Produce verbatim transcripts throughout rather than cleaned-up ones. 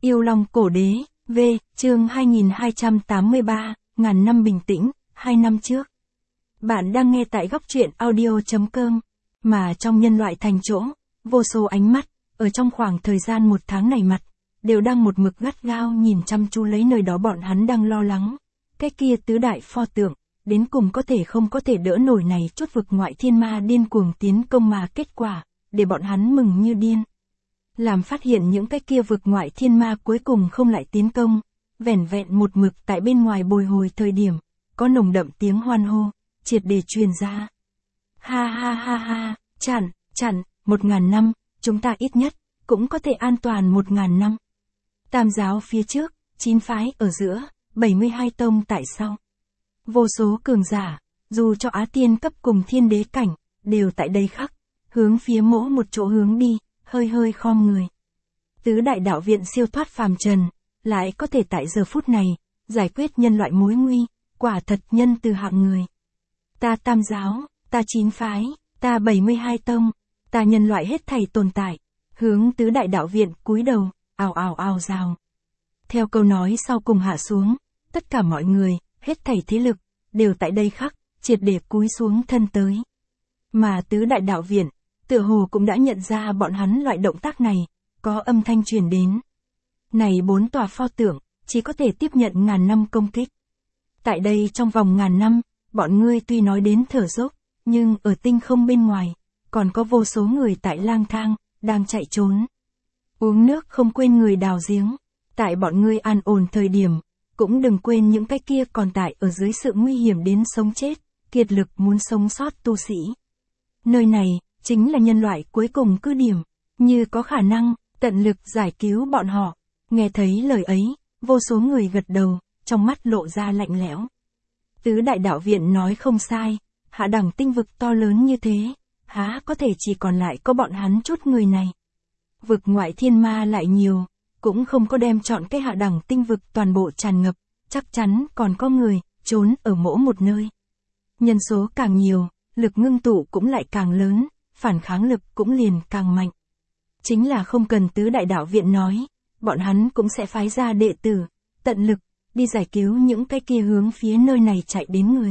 Yêu Long Cổ Đế, V, chương hai nghìn hai trăm tám mươi ba, ngàn năm bình tĩnh, hai năm trước. Bạn đang nghe tại góc truyện audio.com, mà trong nhân loại thành chỗ, vô số ánh mắt, ở trong khoảng thời gian một tháng này mặt, đều đang một mực gắt gao nhìn chăm chú lấy nơi đó bọn hắn đang lo lắng. Cái kia tứ đại pho tượng, đến cùng có thể không có thể đỡ nổi này chút vực ngoại thiên ma điên cuồng tiến công mà kết quả, để bọn hắn mừng như điên. Làm phát hiện những cái kia vực ngoại thiên ma cuối cùng không lại tiến công, vẻn vẹn một mực tại bên ngoài bồi hồi thời điểm, có nồng đậm tiếng hoan hô, triệt để truyền ra. Ha ha ha ha, chặn, chặn, một ngàn năm, chúng ta ít nhất, cũng có thể an toàn một ngàn năm. Tam giáo phía trước, chín phái ở giữa, bảy mươi hai tông tại sau. Vô số cường giả, dù cho Á Tiên cấp cùng thiên đế cảnh, đều tại đây khắc, hướng phía mỗi một chỗ hướng đi, hơi hơi khom người. Tứ đại đạo viện siêu thoát phàm trần, lại có thể tại giờ phút này, giải quyết nhân loại mối nguy, quả thật nhân từ hạng người. Ta tam giáo, ta chín phái, ta bảy mươi hai tông, ta nhân loại hết thảy tồn tại, hướng tứ đại đạo viện cúi đầu, ào ào ào rào. Theo câu nói sau cùng hạ xuống, tất cả mọi người, hết thảy thế lực, đều tại đây khắc, triệt để cúi xuống thân tới. Mà tứ đại đạo viện, tựa hồ cũng đã nhận ra bọn hắn loại động tác này, có âm thanh truyền đến. Này bốn tòa pho tượng, chỉ có thể tiếp nhận ngàn năm công kích. Tại đây trong vòng ngàn năm, bọn ngươi tuy nói đến thở dốc, nhưng ở tinh không bên ngoài, còn có vô số người tại lang thang, đang chạy trốn. Uống nước không quên người đào giếng, tại bọn ngươi an ổn thời điểm, cũng đừng quên những cái kia còn tại ở dưới sự nguy hiểm đến sống chết, kiệt lực muốn sống sót tu sĩ. Nơi này, chính là nhân loại cuối cùng cứ điểm, như có khả năng, tận lực giải cứu bọn họ. Nghe thấy lời ấy, vô số người gật đầu, trong mắt lộ ra lạnh lẽo. Tứ đại đạo viện nói không sai, hạ đẳng tinh vực to lớn như thế, há có thể chỉ còn lại có bọn hắn chút người này. Vực ngoại thiên ma lại nhiều, cũng không có đem chọn cái hạ đẳng tinh vực toàn bộ tràn ngập, chắc chắn còn có người, trốn ở mỗi một nơi. Nhân số càng nhiều, lực ngưng tụ cũng lại càng lớn, phản kháng lực cũng liền càng mạnh. Chính là không cần tứ đại đạo viện nói, bọn hắn cũng sẽ phái ra đệ tử, tận lực, đi giải cứu những cái kia hướng phía nơi này chạy đến người.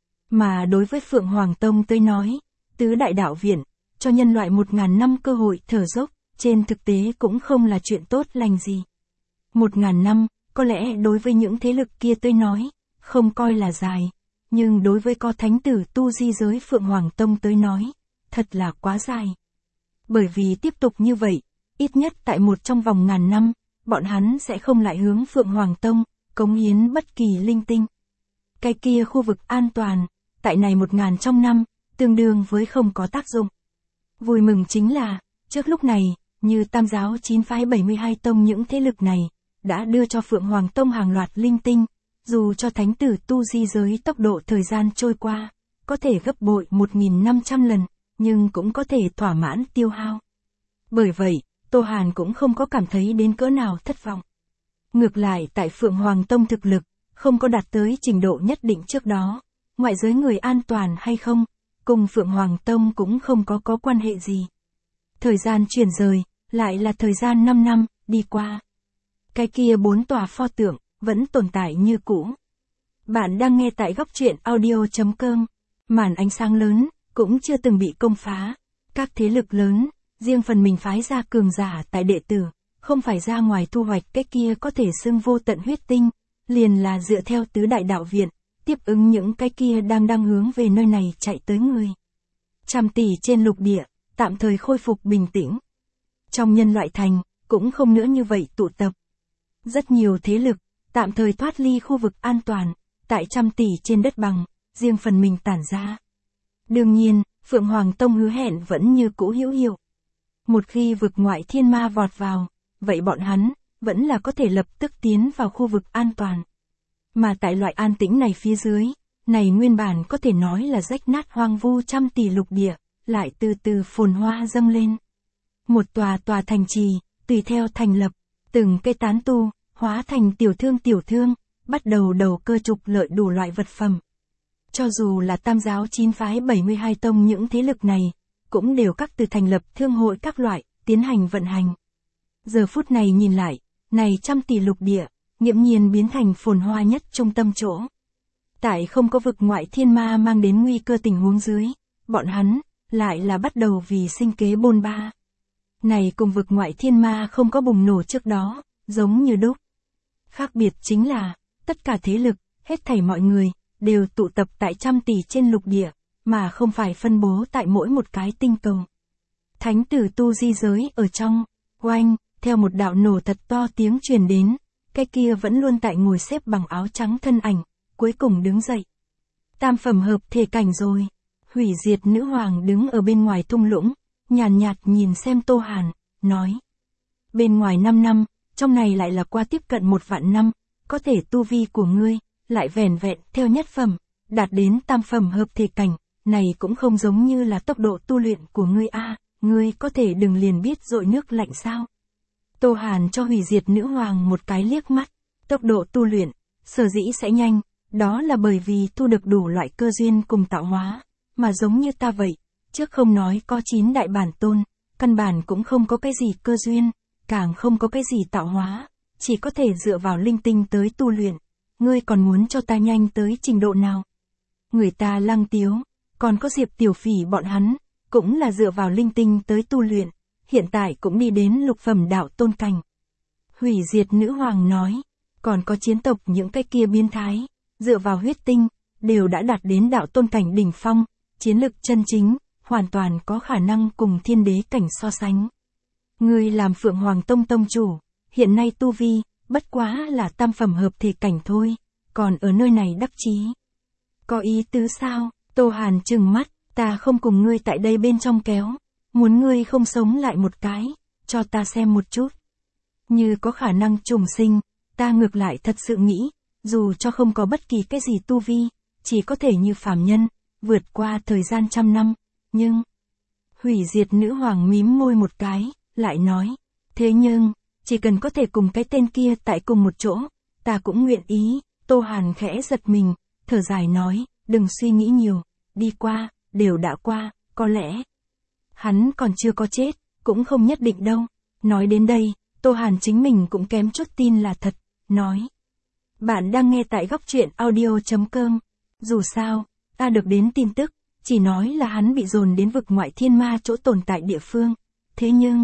Mà đối với Phượng Hoàng Tông tới nói, tứ đại đạo viện, cho nhân loại một ngàn năm cơ hội thở dốc, trên thực tế cũng không là chuyện tốt lành gì. Một ngàn năm, có lẽ đối với những thế lực kia tới nói, không coi là dài, nhưng đối với có thánh tử tu di giới Phượng Hoàng Tông tới nói, thật là quá dài. Bởi vì tiếp tục như vậy, ít nhất tại một trong vòng ngàn năm, bọn hắn sẽ không lại hướng Phượng Hoàng Tông, cống hiến bất kỳ linh tinh. Cái kia khu vực an toàn, tại này một ngàn trong năm, tương đương với không có tác dụng. Vui mừng chính là, trước lúc này, như tam giáo chín phái bảy mươi hai tông những thế lực này, đã đưa cho Phượng Hoàng Tông hàng loạt linh tinh, dù cho thánh tử tu di giới tốc độ thời gian trôi qua, có thể gấp bội một nghìn năm trăm lần, nhưng cũng có thể thỏa mãn tiêu hao. Bởi vậy, Tô Hàn cũng không có cảm thấy đến cỡ nào thất vọng. Ngược lại tại Phượng Hoàng Tông thực lực, không có đạt tới trình độ nhất định trước đó, ngoại giới người an toàn hay không, cùng Phượng Hoàng Tông cũng không có có quan hệ gì. Thời gian chuyển rời, lại là thời gian năm năm, đi qua. Cái kia bốn tòa pho tượng, vẫn tồn tại như cũ. Bạn đang nghe tại góc truyện audio.com, màn ánh sáng lớn, cũng chưa từng bị công phá. Các thế lực lớn, riêng phần mình phái ra cường giả tại đệ tử, không phải ra ngoài thu hoạch cái kia có thể xưng vô tận huyết tinh, liền là dựa theo tứ đại đạo viện, tiếp ứng những cái kia đang đang hướng về nơi này chạy tới người. Trăm tỷ trên lục địa, tạm thời khôi phục bình tĩnh. Trong nhân loại thành, cũng không nữa như vậy tụ tập. Rất nhiều thế lực, tạm thời thoát ly khu vực an toàn, tại trăm tỷ trên đất bằng, riêng phần mình tản ra. Đương nhiên, Phượng Hoàng Tông hứa hẹn vẫn như cũ hữu hiệu. Một khi vực ngoại thiên ma vọt vào, vậy bọn hắn, vẫn là có thể lập tức tiến vào khu vực an toàn. Mà tại loại an tĩnh này phía dưới, này nguyên bản có thể nói là rách nát hoang vu trăm tỷ lục địa, lại từ từ phồn hoa dâng lên. Một tòa tòa thành trì, tùy theo thành lập, từng cây tán tu, hóa thành tiểu thương tiểu thương, bắt đầu đầu cơ trục lợi đủ loại vật phẩm. Cho dù là tam giáo chín phái bảy mươi hai tông những thế lực này, cũng đều các từ thành lập thương hội các loại, tiến hành vận hành. Giờ phút này nhìn lại, này trăm tỷ lục địa, nghiễm nhiên biến thành phồn hoa nhất trung tâm chỗ. Tại không có vực ngoại thiên ma mang đến nguy cơ tình huống dưới, bọn hắn, lại là bắt đầu vì sinh kế bôn ba. Này cùng vực ngoại thiên ma không có bùng nổ trước đó, giống như đúc. Khác biệt chính là, tất cả thế lực, hết thảy mọi người, đều tụ tập tại trăm tỷ trên lục địa, mà không phải phân bố tại mỗi một cái tinh cầu. Thánh tử tu di giới ở trong, oanh, theo một đạo nổ thật to tiếng truyền đến, cái kia vẫn luôn tại ngồi xếp bằng áo trắng thân ảnh, cuối cùng đứng dậy. Tam phẩm hợp thể cảnh rồi. Hủy diệt nữ hoàng đứng ở bên ngoài thung lũng, nhàn nhạt, nhạt nhìn xem Tô Hàn, nói. Bên ngoài năm năm, trong này lại là qua tiếp cận một vạn năm, có thể tu vi của ngươi, lại vẻn vẹn theo nhất phẩm, đạt đến tam phẩm hợp thể cảnh, này cũng không giống như là tốc độ tu luyện của ngươi a, ngươi có thể đừng liền biết dội nước lạnh sao. Tô Hàn cho hủy diệt nữ hoàng một cái liếc mắt, tốc độ tu luyện, sở dĩ sẽ nhanh, đó là bởi vì thu được đủ loại cơ duyên cùng tạo hóa, mà giống như ta vậy, trước không nói có chín đại bản tôn, căn bản cũng không có cái gì cơ duyên, càng không có cái gì tạo hóa, chỉ có thể dựa vào linh tinh tới tu luyện, ngươi còn muốn cho ta nhanh tới trình độ nào? Người ta Lăng Tiếu, còn có Diệp Tiểu Phỉ bọn hắn, cũng là dựa vào linh tinh tới tu luyện, hiện tại cũng đi đến lục phẩm đạo tôn cảnh. Hủy diệt nữ hoàng nói, còn có chiến tộc những cái kia biến thái, dựa vào huyết tinh, đều đã đạt đến đạo tôn cảnh đỉnh phong, chiến lực chân chính, hoàn toàn có khả năng cùng thiên đế cảnh so sánh. Ngươi làm Phượng Hoàng Tông tông chủ, hiện nay tu vi, bất quá là tam phẩm hợp thể cảnh thôi, còn ở nơi này đắc chí. Có ý tứ sao? Tô Hàn trừng mắt, ta không cùng ngươi tại đây bên trong kéo, muốn ngươi không sống lại một cái, cho ta xem một chút. Như có khả năng trùng sinh, ta ngược lại thật sự nghĩ, dù cho không có bất kỳ cái gì tu vi, chỉ có thể như phàm nhân, vượt qua thời gian trăm năm, nhưng... Hủy diệt nữ hoàng mím môi một cái, lại nói, thế nhưng, chỉ cần có thể cùng cái tên kia tại cùng một chỗ, ta cũng nguyện ý. Tô Hàn khẽ giật mình, thở dài nói, đừng suy nghĩ nhiều, đi qua, đều đã qua, có lẽ hắn còn chưa có chết, cũng không nhất định đâu. Nói đến đây, Tô Hàn chính mình cũng kém chút tin là thật, nói. Bạn đang nghe tại góc truyện audio chấm com. Dù sao, ta được đến tin tức, chỉ nói là hắn bị dồn đến vực ngoại thiên ma chỗ tồn tại địa phương. Thế nhưng...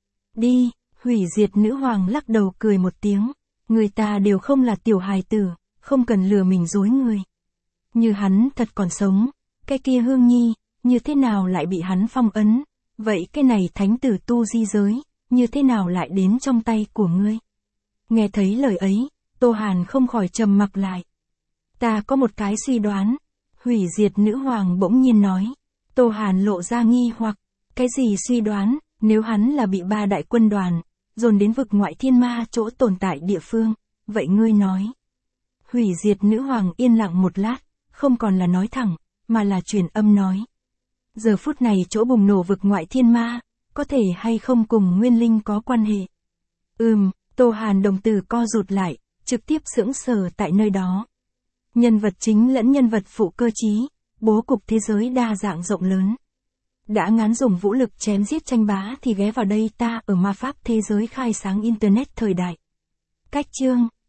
Đi, hủy diệt nữ hoàng lắc đầu cười một tiếng. Người ta đều không là tiểu hài tử, không cần lừa mình dối người. Như hắn thật còn sống, cái kia Hương Nhi, như thế nào lại bị hắn phong ấn? Vậy cái này thánh tử tu di giới, như thế nào lại đến trong tay của ngươi? Nghe thấy lời ấy, Tô Hàn không khỏi trầm mặc lại. Ta có một cái suy đoán. Hủy diệt nữ hoàng bỗng nhiên nói. Tô Hàn lộ ra nghi hoặc. Cái gì suy đoán? Nếu hắn là bị ba đại quân đoàn dồn đến vực ngoại thiên ma chỗ tồn tại địa phương, vậy ngươi nói. Hủy diệt nữ hoàng yên lặng một lát, không còn là nói thẳng, mà là truyền âm nói. Giờ phút này chỗ bùng nổ vực ngoại thiên ma, có thể hay không cùng nguyên linh có quan hệ? Ừm, Tô Hàn đồng tử co rụt lại, trực tiếp sững sờ tại nơi đó. Nhân vật chính lẫn nhân vật phụ cơ trí, bố cục thế giới đa dạng rộng lớn. Đã ngán dùng vũ lực chém giết tranh bá thì ghé vào đây ta ở ma pháp thế giới khai sáng internet thời đại. Cách chương